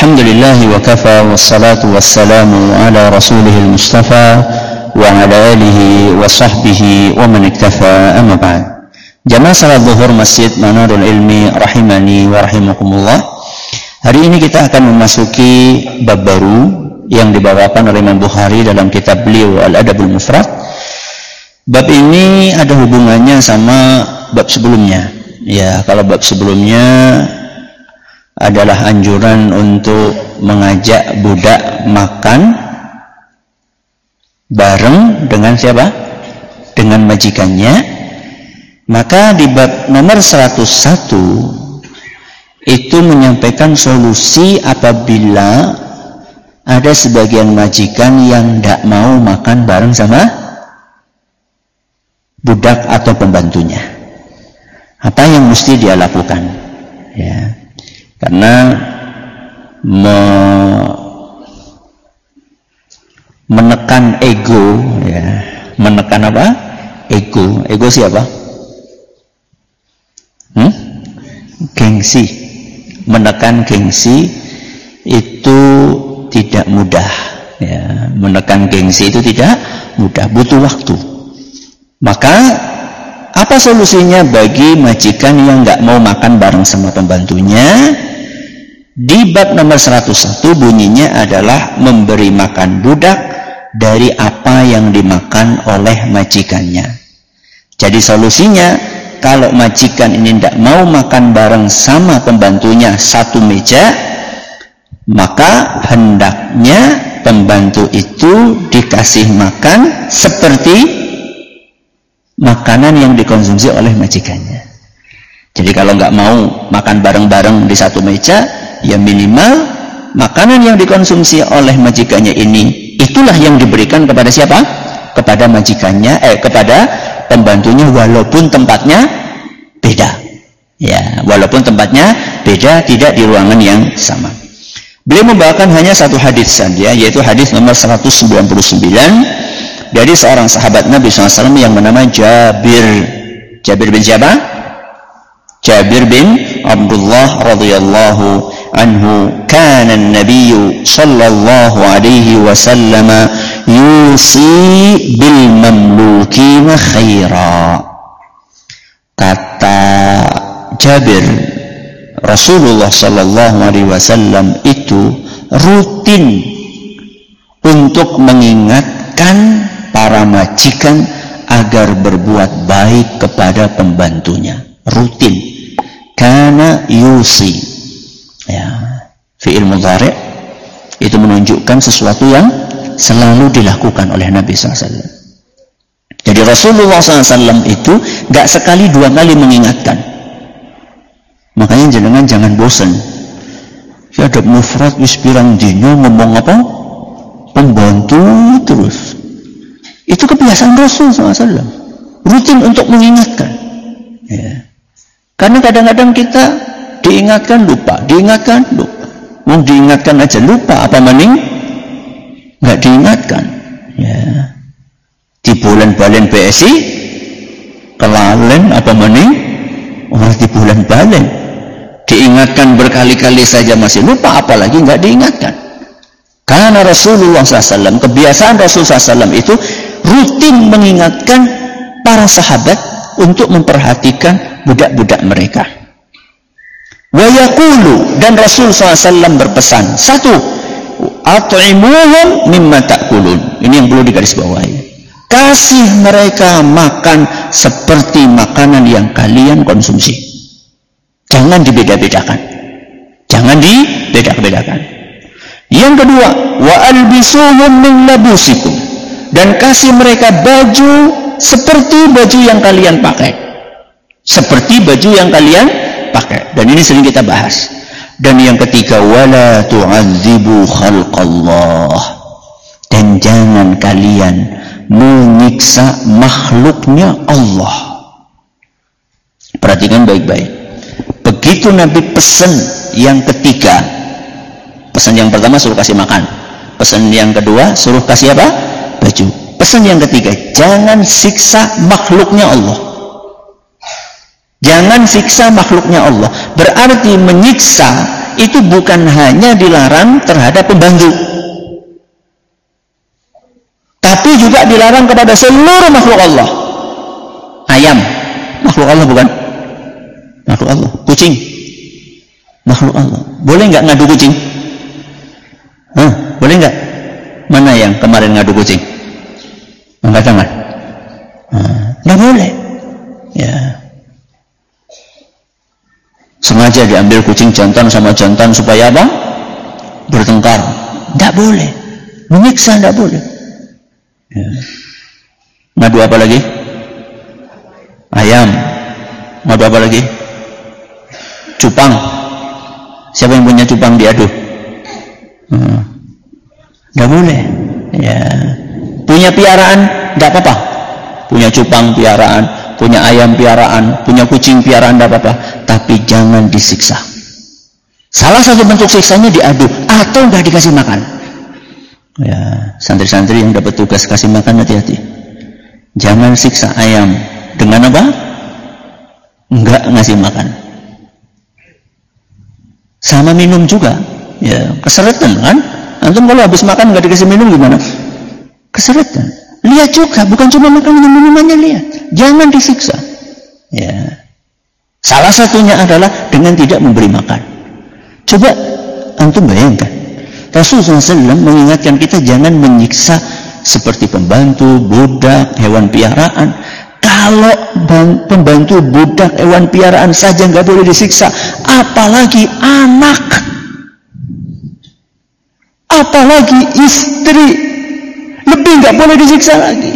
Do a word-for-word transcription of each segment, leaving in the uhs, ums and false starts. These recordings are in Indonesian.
Alhamdulillah wa kafa wassalatu wassalamu ala rasulihil mustafa wa ala alihi wa sahbihi wa man iktafa, amma ba'd. Jamaah salat zuhur Masjid Manarul Ilmi rahimani wa rahimakumullah. Hari ini kita akan memasuki bab baru yang dibawakan oleh Imam Bukhari dalam kitab beliau Al-Adabul Mufrad. Bab ini ada hubungannya sama bab sebelumnya. Ya, kalau bab sebelumnya adalah anjuran untuk mengajak budak makan bareng dengan siapa? Dengan majikannya. Maka di bab nomor seratus satu itu menyampaikan solusi apabila ada sebagian majikan yang tidak mau makan bareng sama budak atau pembantunya. Apa yang mesti dia lakukan? Ya. Karena me menekan ego, ya. Menekan apa? Ego. Ego siapa? Hmm? Gengsi. Menekan gengsi itu tidak mudah. Ya. Menekan gengsi itu tidak mudah, butuh waktu. Maka apa solusinya bagi majikan yang nggak mau makan bareng sama pembantunya? Di bab nomor seratus satu bunyinya adalah memberi makan budak dari apa yang dimakan oleh majikannya. Jadi solusinya, kalau majikan ini tidak mau makan bareng sama pembantunya satu meja, maka hendaknya pembantu itu dikasih makan seperti makanan yang dikonsumsi oleh majikannya. Jadi kalau nggak mau makan bareng-bareng di satu meja, ya minimal makanan yang dikonsumsi oleh majikannya ini, itulah yang diberikan kepada siapa? Kepada majikannya, eh kepada pembantunya, walaupun tempatnya beda. Ya, walaupun tempatnya beda, tidak di ruangan yang sama. Beliau membawakan hanya satu hadis saja, yaitu hadis nomor seratus sembilan puluh sembilan dari seorang sahabat Nabi shallallahu alaihi wasallam yang bernama Jabir. Jabir bin siapa? Jabir bin Abdullah radhiyallahu anhu. Kana an-nabiy sallallahu alaihi wasallam yusi bil mamlukin khaira. Kata Jabir, Rasulullah sallallahu alaihi wasallam itu rutin untuk mengingatkan para majikan agar berbuat baik kepada pembantunya. Rutin. Kana yusi. Ya, fi'il mudhari' itu menunjukkan sesuatu yang selalu dilakukan oleh Nabi shallallahu alaihi wasallam. Jadi Rasulullah shallallahu alaihi wasallam itu gak sekali dua kali mengingatkan. Makanya jenengan jangan bosan. Ya ada mufrad wis pirang dino ngomong apa? Pembantu terus. Itu kebiasaan Rasul shallallahu alaihi wasallam. Rutin untuk mengingatkan. Ya. Karena kadang-kadang kita diingatkan lupa, diingatkan lupa. Mau diingatkan aja lupa, apa mending nggak diingatkan. Ya. Di bulan-bulan B S I kelalen apa mending orang di bulan balen. Diingatkan berkali-kali saja masih lupa, apalagi nggak diingatkan. Karena Rasulullah shallallahu alaihi wasallam, kebiasaan Rasulullah shallallahu alaihi wasallam itu rutin mengingatkan para sahabat untuk memperhatikan budak-budak mereka. Wa yaqulu, dan Rasul shallallahu alaihi wasallam berpesan, satu, at'imuhum mimma ta'kulun. Ini yang perlu digarisbawahi. Kasih mereka makan seperti makanan yang kalian konsumsi. Jangan dibeda-bedakan. Jangan dibeda-bedakan. Yang kedua, wa albisuhum min labusikum, dan kasih mereka baju seperti baju yang kalian pakai. Seperti baju yang kalian pakai. Dan ini sering kita bahas. Dan yang ketiga, wala tu'adzibu khalqallah, dan jangan kalian menyiksa makhluknya Allah. Perhatikan baik-baik. Begitu Nabi pesan yang ketiga, pesan yang pertama suruh kasih makan, pesan yang kedua suruh kasih apa? Baju. Pesan yang ketiga, jangan siksa makhluknya Allah. Jangan siksa makhluknya Allah. Berarti menyiksa itu bukan hanya dilarang terhadap pembantu, tapi juga dilarang kepada seluruh makhluk Allah. Ayam makhluk Allah bukan? Makhluk Allah. Kucing makhluk Allah. Boleh nggak ngadu kucing? Hah, boleh nggak? Mana yang kemarin ngadu kucing? Angkat tangan. Nggak boleh. Ya. Sengaja diambil kucing jantan sama jantan supaya apa? Bertengkar. Nggak boleh. Menyiksa nggak boleh. Ya. Ngadu apa lagi? Ayam. Ngadu apa lagi? Cupang. Siapa yang punya cupang diadu? Hmm. Nggak boleh. Ya. Punya piaraan nggak apa-apa. Punya cupang piaraan, punya ayam piaraan, punya kucing piaraan nggak apa-apa. Tapi jangan disiksa. Salah satu bentuk siksanya diadu atau nggak dikasih makan. Ya, santri-santri yang dapat tugas kasih makan hati-hati. Jangan siksa ayam dengan apa? Nggak ngasih makan. Sama minum juga. Ya, keseretan kan? Antum kalau habis makan nggak dikasih minum gimana? Keseretan. Lihat juga, bukan cuma makan minum minumannya, lihat. Jangan disiksa. Ya. Salah satunya adalah dengan tidak memberi makan. Coba antum bayangkan, Rasulullah shallallahu alaihi wasallam mengingatkan kita jangan menyiksa seperti pembantu, budak, hewan piaraan. Kalau pembantu, budak, hewan piaraan saja nggak boleh disiksa, apalagi anak, apalagi istri, lebih nggak boleh disiksa lagi.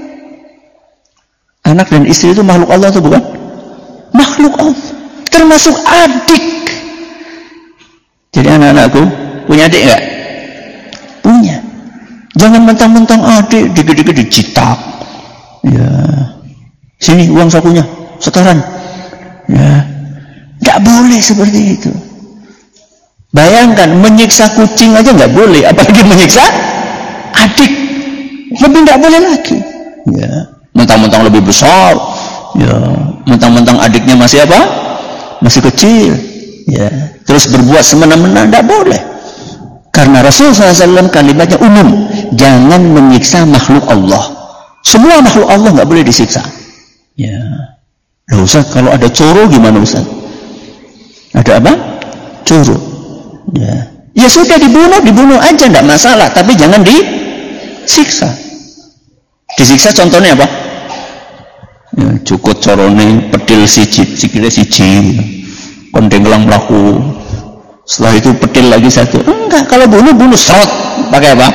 Anak dan istri itu makhluk Allah atau bukan? Makhluk Allah, termasuk adik. Jadi anak-anakku punya adik nggak? Punya. Jangan mentang-mentang adik dikit-dikit dicitak. Ya, sini uang sakunya, setoran. Ya, nggak boleh seperti itu. Bayangkan menyiksa kucing aja nggak boleh, apalagi menyiksa adik. Lebih nggak boleh lagi. Ya, mentang-mentang lebih besar. Ya, mentang-mentang adiknya masih apa? Masih kecil. Ya, terus berbuat semena-mena, tidak boleh. Karena Rasulullah shallallahu alaihi wasallam kalimatnya umum, jangan menyiksa makhluk Allah. Semua makhluk Allah nggak boleh disiksa. Ya, loh Ustaz, kalau ada coro gimana Ustaz? Ada apa? Coro. Ya, ya sudah dibunuh, dibunuh aja, tidak masalah. Tapi jangan disiksa. Disiksa contohnya apa? Ya, cukup corone pedil siji, sikile siji, kondenglang melaku. Setelah itu pedil lagi satu. Enggak, kalau bunuh bunuh serot. Pakai apa?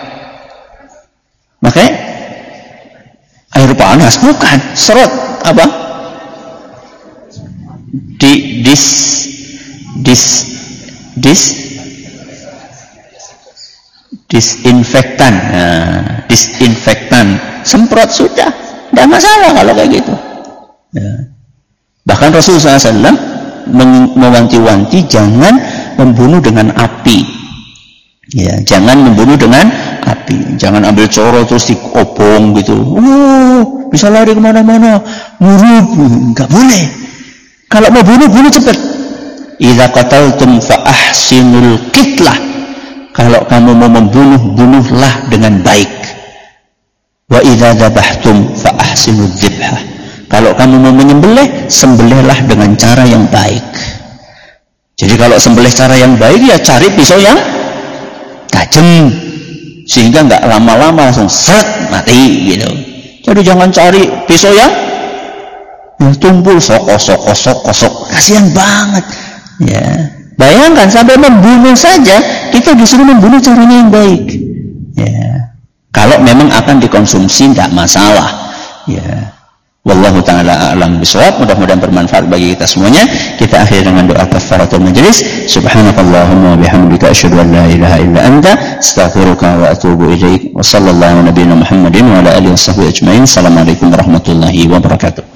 Pakai air panas, bukan serot apa? Di dis dis dis disinfektan. Nah, disinfektan, semprot sudah. Tidak masalah kalau kayak gitu. Ya. Bahkan Rasulullah shallallahu alaihi wasallam mewanti-wanti jangan membunuh dengan api. Ya, jangan membunuh dengan api. Jangan ambil coro terus diobong gitu. Oh, bisa lari kemana-mana. Murub, nggak boleh. Kalau mau bunuh, bunuh cepat. Idza qataltum fa ahsinul qitlah. Kalau kamu mau membunuh, bunuhlah dengan baik. Wa idza dzabhtum fa ahsinu dzibhah. Kalau kamu mau menyembelih, sembelihlah dengan cara yang baik. Jadi kalau sembelih cara yang baik, ya cari pisau yang tajam sehingga nggak lama-lama langsung seret mati gitu. Jadi jangan cari pisau yang yang tumpul sok sok sok sok, kasihan banget. Ya, bayangkan sampai membunuh saja kita disuruh membunuh caranya yang baik. Ya. Kalau memang akan dikonsumsi tidak masalah. Ya. Wallahu ta'ala a'lam bishawab. Mudah-mudahan bermanfaat bagi kita semuanya. Kita akhiri dengan doa kafaratul majlis. Subhanakallahumma wa bihamdika asyhadu an la ilaha illa anta astaghfiruka wa atubu ilaik. Wa sallallahu nabiyana Muhammadin wa ala alihi washabbihi ajmain. Assalamualaikum warahmatullahi wabarakatuh.